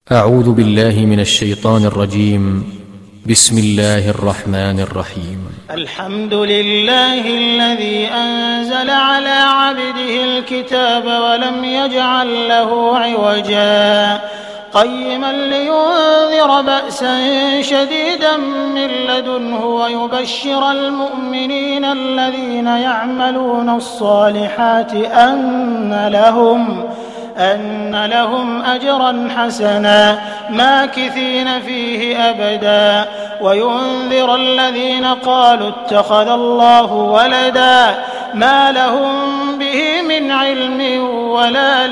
أعوذ بالله من الشيطان الرجيم. بسم الله الرحمن الرحيم. الحمد لله الذي أنزل على عبده الكتاب ولم يجعل له عوجا قيما لينذر بأسا شديدا من لدنه ويبشر المؤمنين الذين يعملون الصالحات أن لهم أجرا حسنا ماكثين فيه أبدا وينذر الذين قالوا اتخذ الله ولدا ما لهم به من علم ولا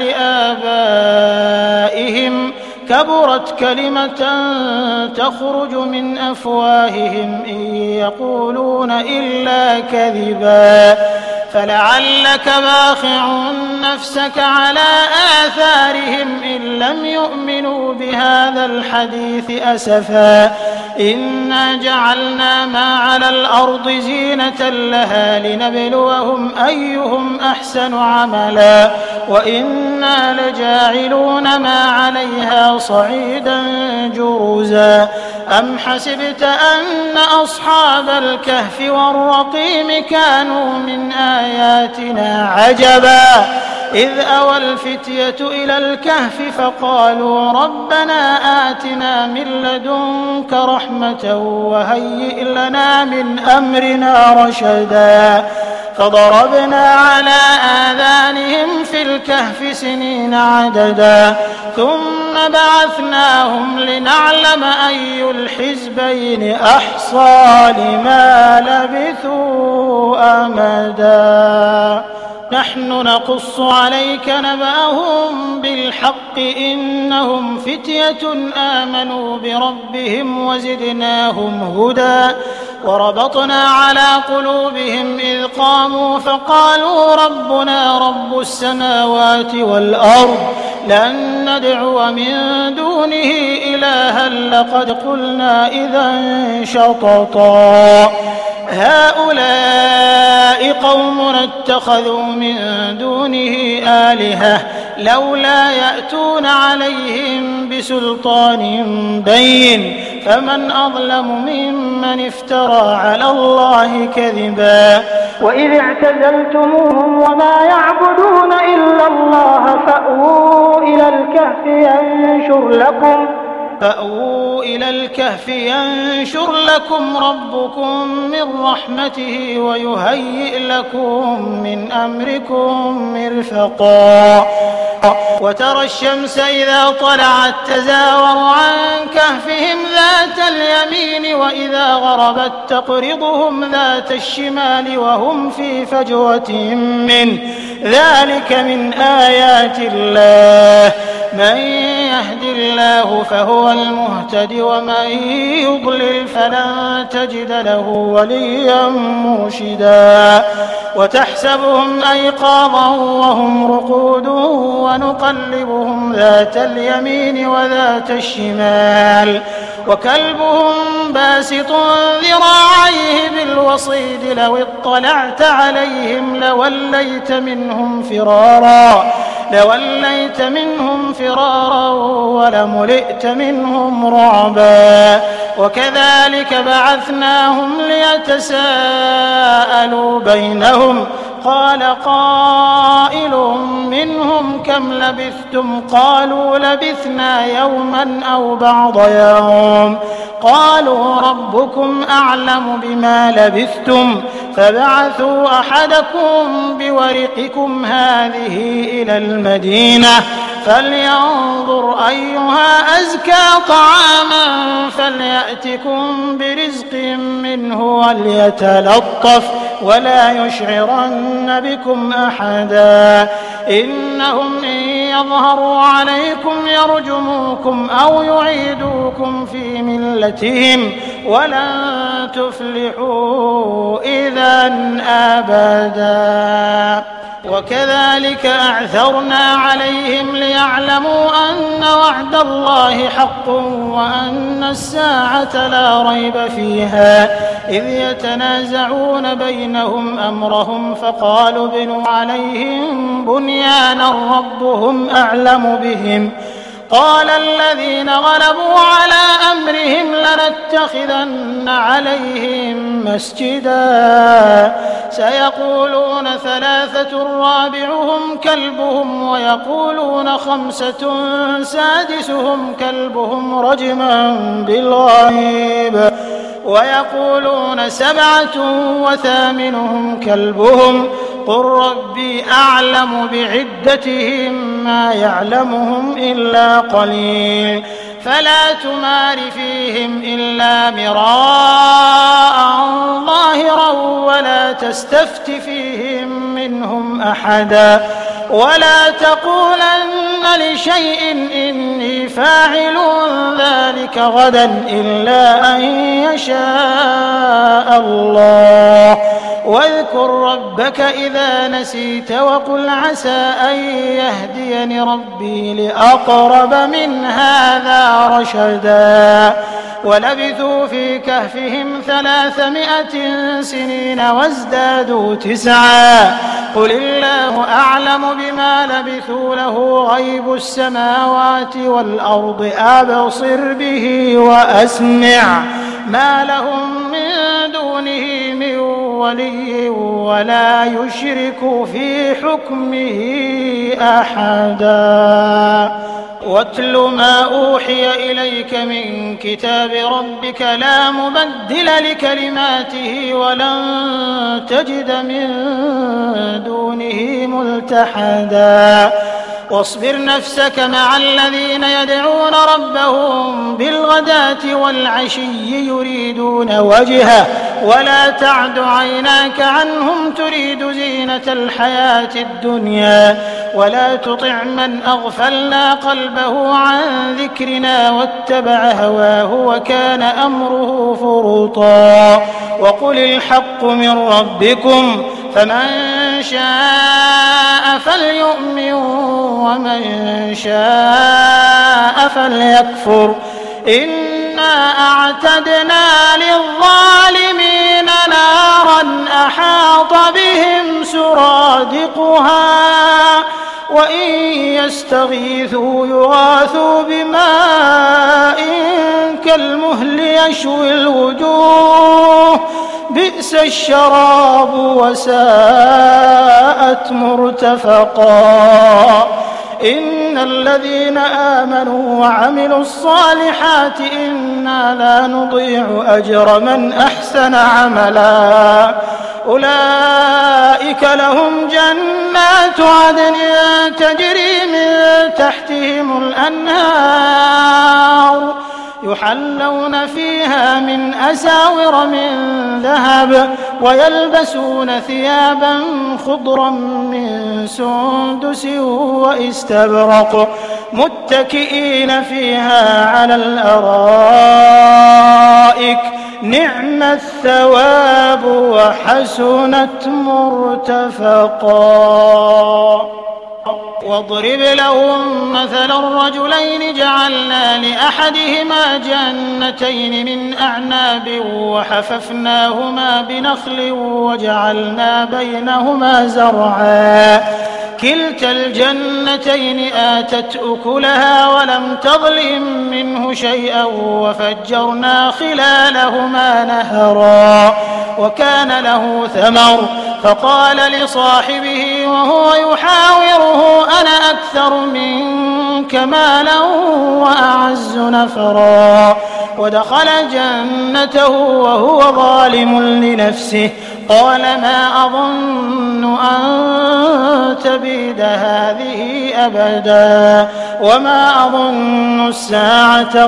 لآبائهم كبرت كلمة تخرج من أفواههم إن يقولون إلا كذبا فلعلك باخع نفسك على آثارهم إن لم يؤمنوا بهذا الحديث أسفا إنا جعلنا ما على الأرض زينة لها لنبلوهم أيهم أحسن عملا وإنا لجاعلون ما عليها صعيدا جرزا أم حسبت أن أصحاب الكهف والرقيم كانوا من آياتنا عجبا إذ أوى الفتية إلى الكهف فقالوا ربنا آتنا من لدنك رحمة وهيئ لنا من أمرنا رشدا فضربنا على آذانهم في الكهف سنين عددا ثم بعثناهم لنعلم أي الحزبين أحصى لما لبثوا أمدا نحن نقص عليك نبأهم بالحق إنهم فتية آمنوا بربهم وزدناهم هدى وربطنا على قلوبهم إذ قاموا فقالوا ربنا رب السماوات والأرض لن ندعو من دونه إلها لقد قلنا إذا شططا هؤلاء قومنا اتخذوا من دونه آلهة لولا يأتون عليهم بسلطان بين فمن أظلم ممن افترى على الله كذبا وإذ اعتزلتموهم وما يعبدون إلا الله فأووا إلى الكهف ينشر لكم ربكم من رحمته ويهيئ لكم من أمركم مرفقا وترى الشمس إذا طلعت تزاور عن كهفهم ذات اليمين وإذا غربت تقرضهم ذات الشمال وهم في فجوة منه ذلك من آيات الله من يهد الله فهو المهتد ومن يضلل فلن تجد له وليا مرشدا وتحسبهم أيقاظا وهم رقود ونقلبهم ذات اليمين وذات الشمال وكلبهم باسط ذراعيه بالوصيد لو اطلعت عليهم لوليت منهم فرارا ولملئت منهم رعبا وكذلك بعثناهم ليتساءلوا بينهم قال قائل منهم كم لبثتم قالوا لبثنا يوما أو بعض يوم قالوا ربكم أعلم بما لبثتم فبعثوا أحدكم بورقكم هذه إلى المدينة فلينظر أيها أزكى طعاما فليأتكم برزق منه وليتلطف ولا يشعرن بكم أحدا إنهم إن يظهروا عليكم يرجموكم أو يعيدوكم في ملتهم ولن تفلحوا إذا أبدا وكذلك أعثرنا عليهم ليعلموا أن وعد الله حق وأن الساعة لا ريب فيها إذ يتنازعون بينهم أمرهم فقالوا ابنوا عليهم بنيانا ربهم أعلم بهم قال الذين غلبوا على أمرهم لنتخذن عليهم مسجدا سيقولون 3 رابعهم كلبهم ويقولون 5 سادسهم كلبهم رجما بالغيب ويقولون 7 وثامنهم كلبهم قل ربي أعلم بعدتهم ما يعلمهم إلا قليل فلا تمار فيهم إلا مراء ظاهرا ولا تستفت فيهم منهم أحدا ولا تقولن لشيء إني فاعل ذلك غدا إلا أن يشاء الله واذكر ربك إذا نسيت وقل عسى أن يهديني ربي لأقرب من هذا رشدا ولبثوا في كهفهم 300 سنين وازدادوا 9 قل الله أعلم بما لبثوا له غيب السماوات والأرض أبصر به وأسمع ما لهم من دونه من ولي ولا يشرك في حكمه أحدا واتل ما أوحي إليك من كتاب ربك لا مبدل لكلماته ولن تجد من دونه ملتحدا واصبر نفسك مع الذين يدعون ربهم بالغداة والعشي يريدون وجهه ولا تعد عيناك عنهم تريد زينة الحياة الدنيا ولا تطع من أغفلنا قلبه عن ذكرنا واتبع هواه وكان أمره فرطا وقل الحق من ربكم فمن شاء فليؤمن ومن شاء فليكفر إنا أعتدنا للظالمين نارا أحاط بهم سرادقها وإن يستغيثوا يغاثوا بماء كالمهل يشوي الوجوه بئس الشراب وساءت مرتفقا إن الذين آمنوا وعملوا الصالحات إنا لا نضيع أجر من أحسن عملا أولئك لهم جنات عدن تجري من تحتهم الأنهار يحلون فيها من أساور من ذهب ويلبسون ثيابا خضرا من سندس واستبرق متكئين فيها على الأرائك نعم الثواب وحسنت مرتفقا واضرب لهم مثلا الرجلين جعلنا لأحدهما جنتين من أعناب وحففناهما بنخل وجعلنا بينهما زرعا كلتا الجنتين آتت أكلها ولم تظلم منه شيئا وفجرنا خلالهما نهرا وكان له ثمر فقال لصاحبه وهو يحاوره أنا أكثر منك مالا وأعز نفرا ودخل جنته وهو ظالم لنفسه قال ما أظن أن تبيد هذه أبدا وما أظن الساعة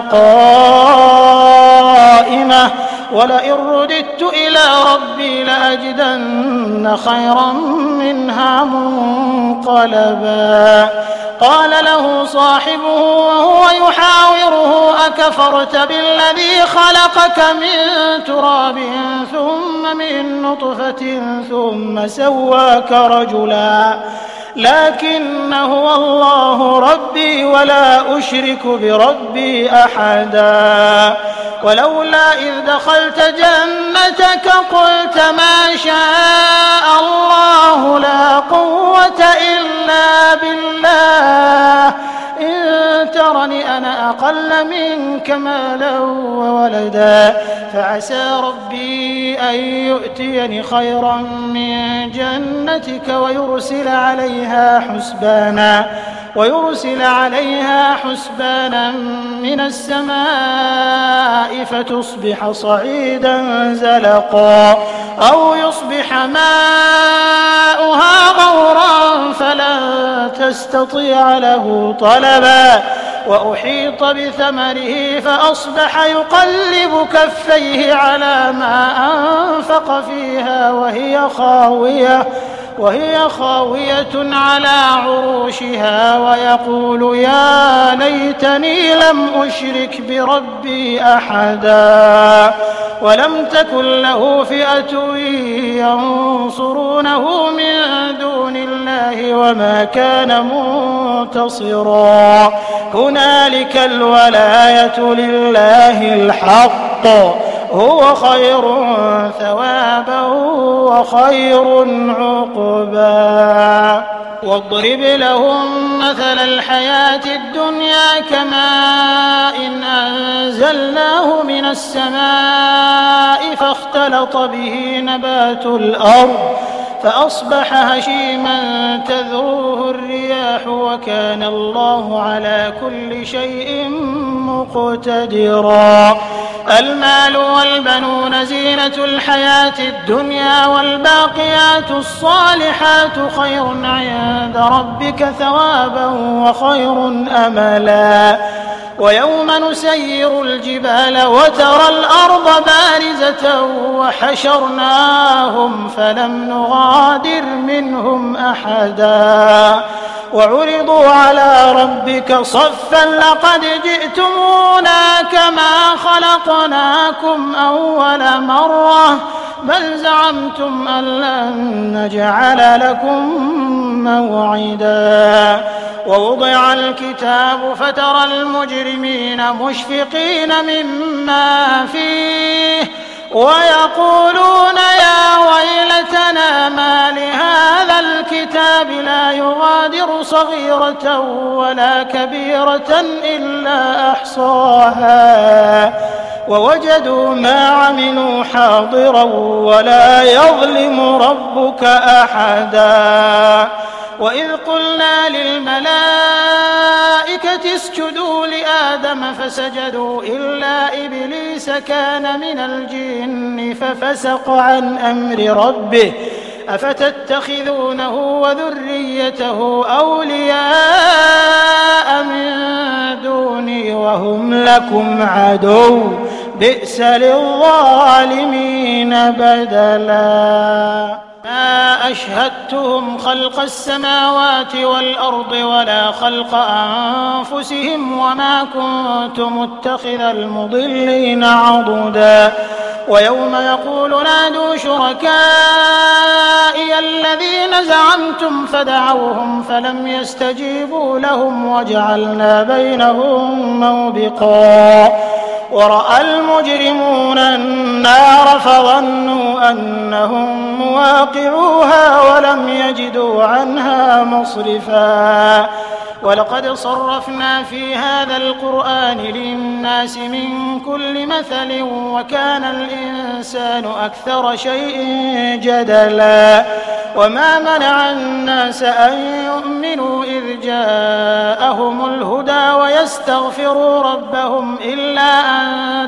قائمة ولئن رددت إلى ربي لأجدن خيرا منها منقلبا قال له صاحبه وهو يحاوره أكفرت بالذي خلقك من تراب ثم من نطفة ثم سواك رجلا لكن هو الله ربي ولا أشرك بربي أحدا ولولا إذ دخلت جنتك قلت ما شاء الله لا قوة إلا بالله إن ترني أنا أقل منك مالا وولدا فعسى ربي أن يؤتيني خيرا من جنتك ويرسل عليها حسبانا من السماء فتصبح صعيدا زلقا أو يصبح ماؤها غورا فلن تستطيع له طلبا وأحيط بثمره فأصبح يقلب كفيه على ما أنفق فيها وهي خاوية على عروشها ويقول يا ليتني لم أشرك بربي أحدا ولم تكن له فئة ينصرونه من دون الله وما كان منتصرا هنالك الولاية لله الحق هو خير ثوابا وخير عقبا واضرب لهم مثل الحياة الدنيا كماء إن أنزلناه من السماء فاختلط به نبات الأرض فأصبح هشيما تذروه الرياح وكان الله على كل شيء مقتدرا المال والبنون زينة الحياة الدنيا والباقيات الصالحات خير عند ربك ثوابا وخير أملا ويوم نسير الجبال وترى الأرض بارزة وحشرناهم فلم نغادر منهم أحدا وعرضوا على ربك صفا لقد جئتمونا كما خلقناكم أول مرة بل زعمتم أن لن نجعل لكم موعدا ووضع الكتاب فترى المجرمين مشفقين مما فيه ويقولون يا ويلتنا ما لهذا الكتاب لا يغادر صغيرة ولا كبيرة إلا أحصاها ووجدوا ما عملوا حاضرا ولا يظلم ربك أحدا وإذ قلنا للملائكة اسجدوا لآدم فسجدوا إلا إبليس كان من الجن ففسق عن أمر ربه أفتتخذونه وذريته أولياء من دوني وهم لكم عدو بئس للظالمين بدلا ما أشهدتهم خلق السماوات والأرض ولا خلق أنفسهم وما كنت متخذ المضلين عضدا ويوم يقول نادوا شركائي الذين زعمتم فدعوهم فلم يستجيبوا لهم وجعلنا بينهم موبقا ورأى المجرمون النار فظنوا أنهم مواقعوها ولم يجدوا عنها مصرفا ولقد صرفنا في هذا القرآن للناس من كل مثل وكان الإنسان أكثر شيء جدلا وما منع الناس أن يؤمنوا إذ جاءهم الهدى ويستغفروا ربهم إلا أن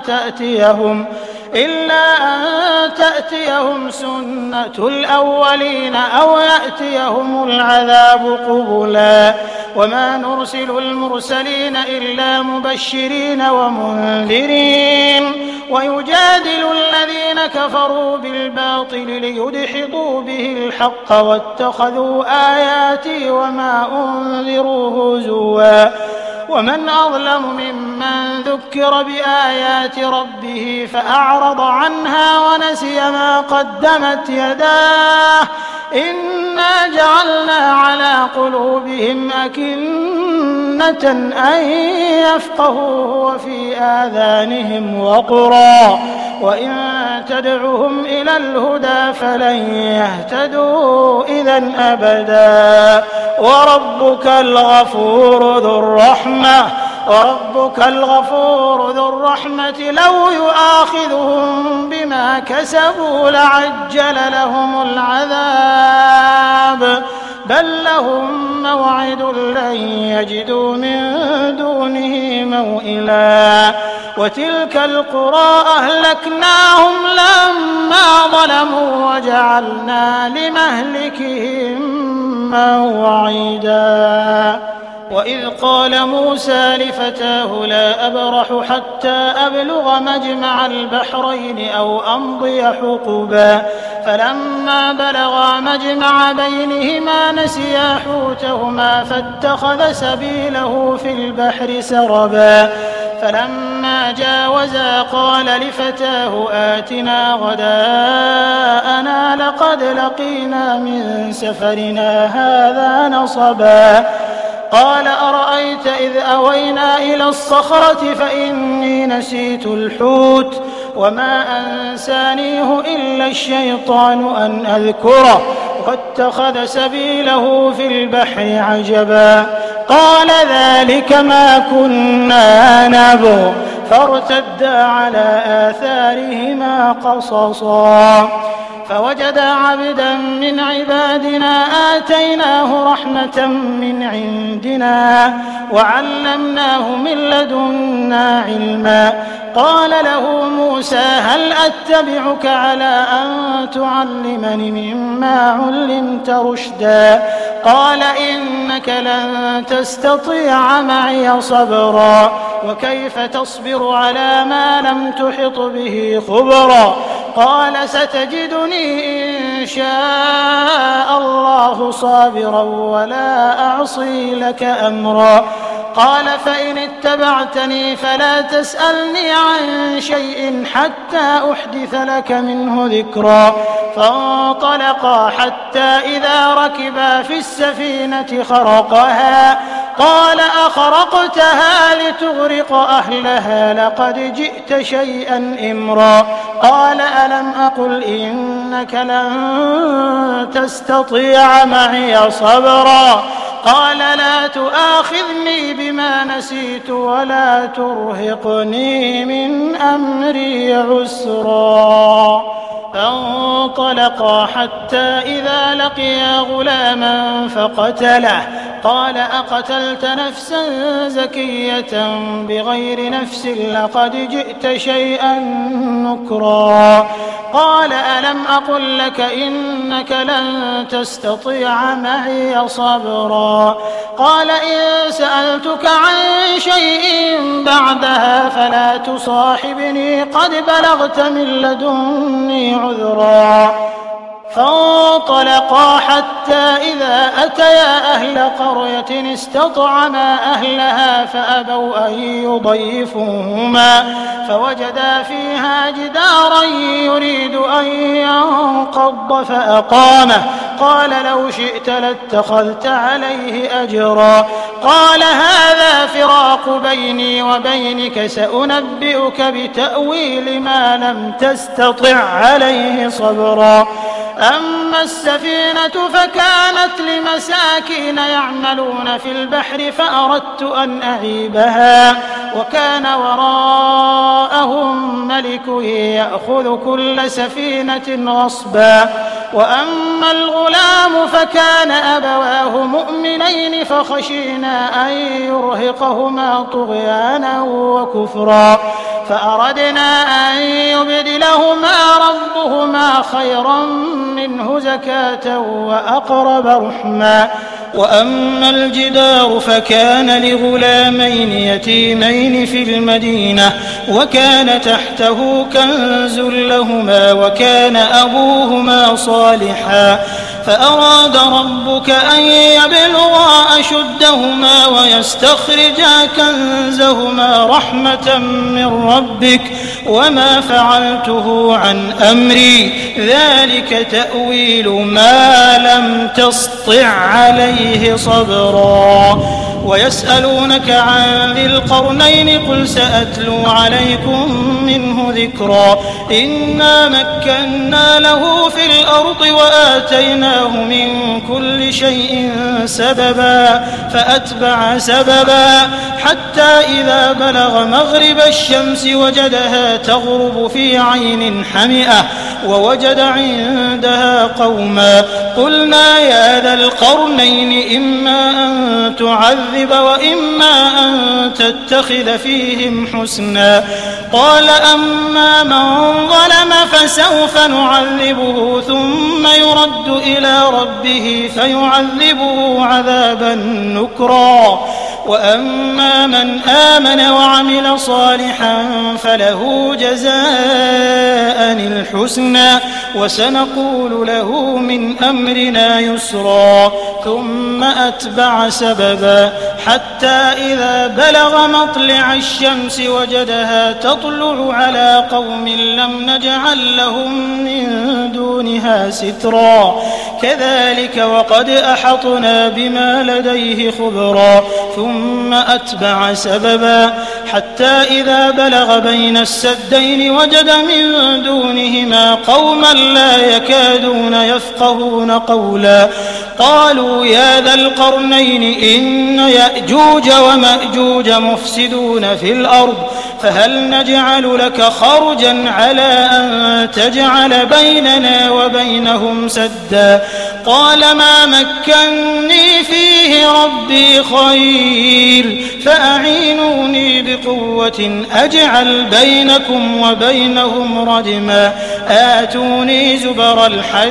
تأتيهم سنة الأولين أو يأتيهم العذاب قبلا وما نرسل المرسلين إلا مبشرين ومنذرين ويجادل الذين كفروا بالباطل ليدحضوا به الحق واتخذوا آياتي وما أنذروا هزوا ومن أظلم ممن ذكر بآيات ربه فأعرض عنها ونسي ما قدمت يداه إنا جعلنا على قلوبهم أكنة أن يفقهوا وفي آذانهم وقرا وإن تدعهم إلى الهدى فلن يهتدوا إذا أبدا. وربك الغفور ذو الرحمة لو يؤاخذهم بما كسبوا لعجل لهم العذاب بل لهم موعد لن يجدوا من دونه موئلا. وتلك القرى أهلكناهم لما ظلموا وجعلنا لمهلكهم موعدا. وإذ قال موسى لفتاه لا أبرح حتى أبلغ مجمع البحرين أو أمضي حقبا فلما بلغا مجمع بينهما نسيا حوتهما فاتخذ سبيله في البحر سربا فلما جاوزا قال لفتاه آتنا غداءنا لقد لقينا من سفرنا هذا نصبا. قال أرأيت إذ أوينا إلى الصخرة فإني نسيت الحوت وما أنسانيه إلا الشيطان أن أذكره واتخذ سبيله في البحر عجبا. قال ذلك ما كنا نبغ فارتدا على آثارهما قصصا فوجدا عبدا من عبادنا آتيناه رحمة من عندنا وعلمناه من لدنا علما. قال له موسى هل أتبعك على أن تعلمني مما علمت رشدا قال إنك لن تستطيع معي صبرا وكيف تصبر على ما لم تحط به خبرا. قال ستجدني إن شاء الله صابرا ولا أعصي لك أمرا. قال فإن اتبعتني فلا تسألني عن شيء حتى أحدث لك منه ذكرا. فانطلقا حتى إذا ركبا في السفينة خرقها قال أخرقتها لتغرق أهلها لقد جئت شيئا إمرا. قال ألم أقل إنك لن تستطيع معي صبرا. قال لا تؤاخذني بما نسيت ولا ترهقني من أمري عسرا. فانطلقا حتى إذا لقيا غلاما فقتله قال أقتلت نفسا زكية بغير نفس لقد جئت شيئا نكرا. قال ألم أقل لك إنك لن تستطيع معي صبرا. قال إن سألتك عن شيء بعدها فلا تصاحبني قد بلغت من لدني عذرا. فانطلقا حتى إذا أتيا أهل قرية استطعما أهلها فأبوا أن يضيفوهما فوجدا فيها جدارا يريد أن ينقض فأقامه. قال لو شئت لاتخذت عليه أجرا. قال هذا فراق بيني وبينك سأنبئك بتأويل ما لم تستطع عليه صبرا. أما السفينة فكانت لمساكين يعملون في البحر فأردت أن أعيبها وكان وراءهم ملك يأخذ كل سفينة غصبا. وأما الغلام فكان أبواه مؤمنين فخشينا أن يرهقهما طغيانا وكفرا فأردنا أن يبدلهما ربهما خيرا منه زكاة وأقرب رحما. وأما الجدار فكان لغلامين يتيمين في المدينة وكان تحته كنز لهما وكان أبوهما صالحا فأراد ربك أن يبلغا أشدهما ويستخرجا كنزهما رحمة من ربك وما فعلته عن أمري ذلك تأويل ما لم تسطع عليه صبرا ويسألونك عن ذي القرنين قل سأتلو عليكم منه ذكرا إنا مكنا له في الأرض وآتيناه من كل شيء سببا فأتبع سببا حتى إذا بلغ مغرب الشمس وجدها تغرب في عين حمئة ووجد عندها قوما قلنا يا ذا القرنين إما أن تعذب وإما أن تتخذ فيهم حسنا قال أما من ظلم فسوف نعذبه ثم يرد إلى ربه فيعذبه عذابا نكرا وأما من آمن وعمل صالحا فله جزاء الحسنى وسنقول له من أمرنا يسرا ثم أتبع سببا حتى إذا بلغ مطلع الشمس وجدها تطلع على قوم لم نجعل لهم من دونها سترا كذلك وقد أحطنا بما لديه خبرا ثم أتبع سببا حتى إذا بلغ بين السدين وجد من دونهما قوما لا يكادون يفقهون قولا قالوا يا ذا القرنين إن يأجوج ومأجوج مفسدون في الأرض فهل نجعل لك خرجا على أن تجعل بيننا وبينهم سدا قال ما مكني فيه ربي خير فأعينوني بقوة أجعل بينكم وبينهم ردما آتوني زبر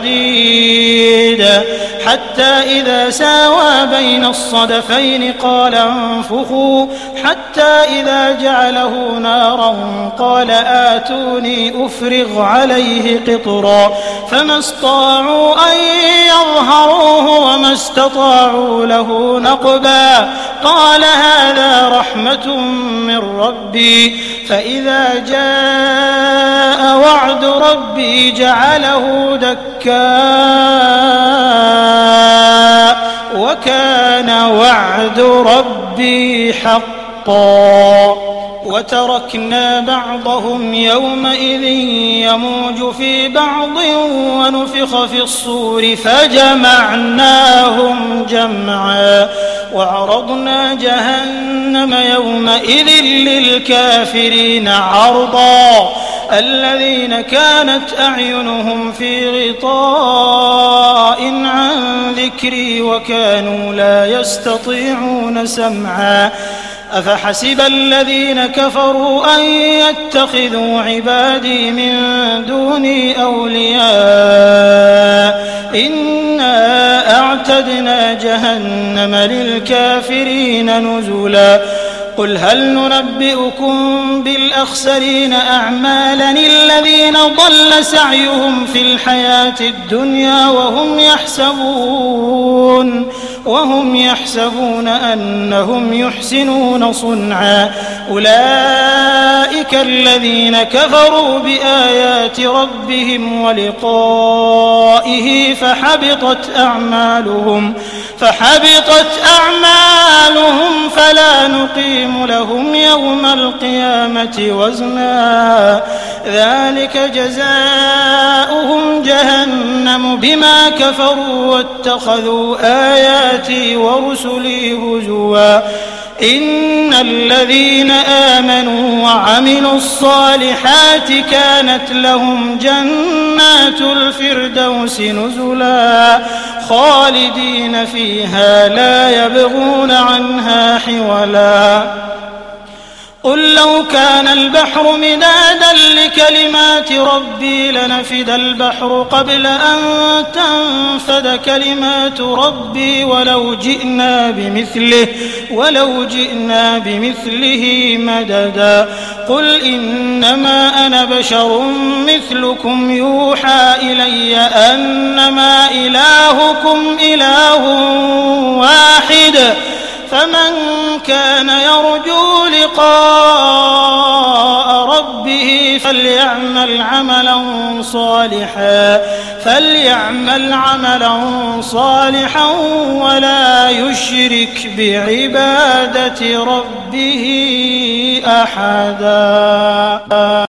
الحديد حتى إذا ساوى بين الصدفين قال انفخوا حتى إذا جعله نارا قال آتوني أفرغ عليه قطرا فما استطاعوا أن يظهروه وما استطاعوا له نقبا قال هذا رحمة من ربي فإذا جاء وعد ربي جعله دكا وكان وعد ربي حقا وتركنا بعضهم يومئذ يموج في بعض ونفخ في الصور فجمعناهم جمعا وعرضنا جهنم يومئذ للكافرين عرضا الذين كانت أعينهم في غطاء عن ذكري وكانوا لا يستطيعون سمعا أفحسب الذين كفروا أن يتخذوا عبادي من دوني أولياء إنا أعتدنا جهنم للكافرين نزلا قل هل ننبئكم بالأخسرين أعمالا الذين ضل سعيهم في الحياة الدنيا وهم يحسبون أنهم يحسنون صنعا أولئك الذين كفروا بآيات ربهم ولقائه فحبطت أعمالهم فلا نقيم لهم يوم القيامة وزنا ذلك جزاؤهم جهنم بما كفروا واتخذوا آياتي ورسلي هزوا إن الذين آمنوا وعملوا الصالحات كانت لهم جنات الفردوس نزلا خالدين فيها لا يبغون عنها حولا قل لو كان البحر مدادا لكلمات ربي لنفد البحر قبل أن تنفد كلمات ربي ولو جئنا بمثله مددا قل إنما أنا بشر مثلكم يوحى إلي أنما إلهكم إله واحد فمن كان يرجو لقاء ربه فليعمل عملا صالحا ولا يشرك بعبادة ربه أحدا.